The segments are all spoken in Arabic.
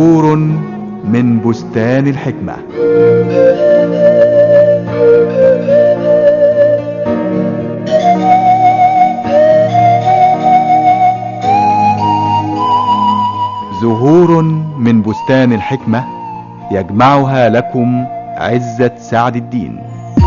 زهور من بستان الحكمة. زهور من بستان الحكمة يجمعها لكم عزت سعد الدين.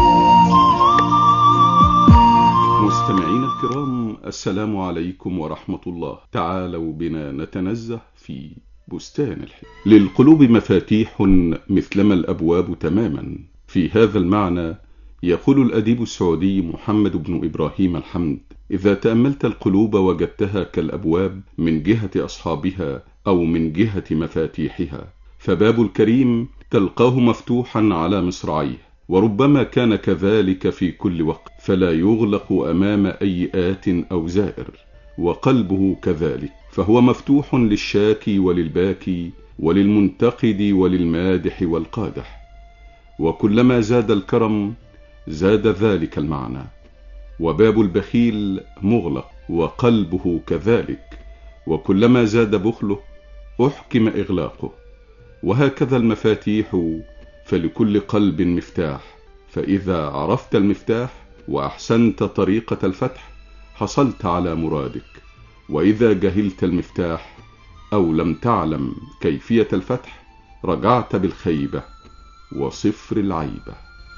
مستمعين الكرام، السلام عليكم ورحمة الله. تعالوا بنا نتنزه في بستان الحكمة. للقلوب مفاتيح مثلما الأبواب تماما. في هذا المعنى يقول الأديب السعودي محمد بن إبراهيم الحمد: إذا تأملت القلوب وجدتها كالأبواب من جهة أصحابها أو من جهة مفاتيحها، فباب الكريم تلقاه مفتوحا على مصراعيه، وربما كان كذلك في كل وقت، فلا يغلق أمام أي آت أو زائر. وقلبه كذلك، فهو مفتوح للشاكي وللباكي وللمنتقد وللمادح والقادح. وكلما زاد الكرم زاد ذلك المعنى. وباب البخيل مغلق وقلبه كذلك، وكلما زاد بخله أحكم إغلاقه. وهكذا المفاتيح، فلكل قلب مفتاح، فإذا عرفت المفتاح وأحسنت طريقة الفتح حصلت على مرادك، وإذا جهلت المفتاح أو لم تعلم كيفية الفتح رجعت بالخيبة وصفر العيبة.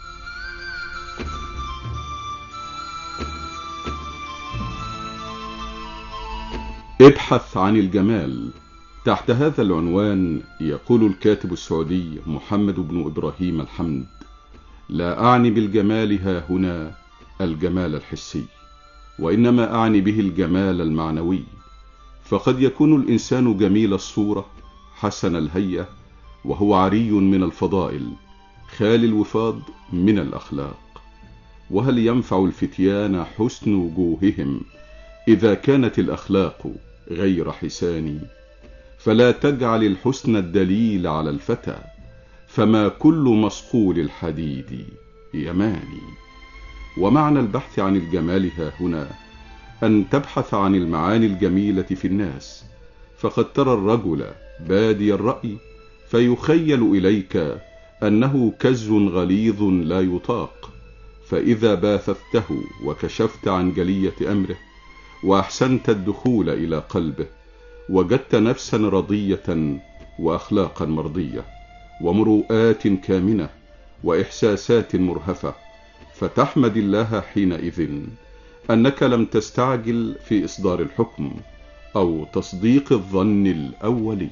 ابحث عن الجمال. تحت هذا العنوان يقول الكاتب السعودي محمد بن إبراهيم الحمد: لا أعني بالجمال ها هنا الجمال الحسي، وإنما أعني به الجمال المعنوي. فقد يكون الإنسان جميل الصورة حسن الهيئة وهو عري من الفضائل خال الوفاض من الأخلاق. وهل ينفع الفتيان حسن وجوههم إذا كانت الأخلاق غير حسان؟ فلا تجعل الحسن الدليل على الفتى، فما كل مصقول الحديد يماني. ومعنى البحث عن الجمال ها هنا أن تبحث عن المعاني الجميلة في الناس. فقد ترى الرجل بادي الرأي فيخيل إليك أنه كز غليظ لا يطاق، فإذا باثثته وكشفت عن جلية أمره وأحسنت الدخول إلى قلبه وجدت نفسا رضية وأخلاقا مرضية ومروءات كامنة وإحساسات مرهفة، فتحمد الله حينئذ أنك لم تستعجل في إصدار الحكم أو تصديق الظن الأولي.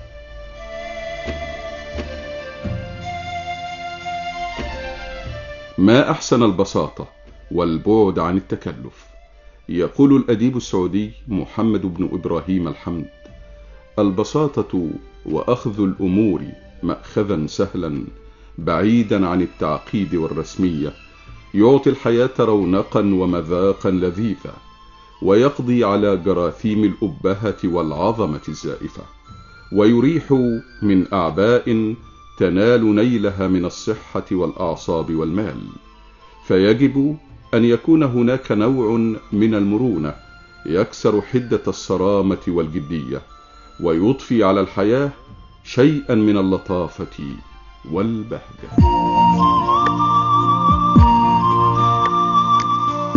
ما أحسن البساطة والبعد عن التكلف. يقول الأديب السعودي محمد بن إبراهيم الحمد: البساطة وأخذ الأمور مأخذا سهلا بعيدا عن التعقيد والرسمية يعطي الحياة رونقا ومذاقا لذيذا، ويقضي على جراثيم الأبهة والعظمة الزائفة، ويريح من أعباء تنال نيلها من الصحة والأعصاب والمال. فيجب أن يكون هناك نوع من المرونة يكسر حدة الصرامة والجدية، ويضفي على الحياة شيئا من اللطافة والبهجة.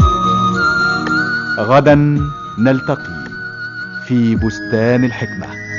غدا نلتقي في بستان الحكمة.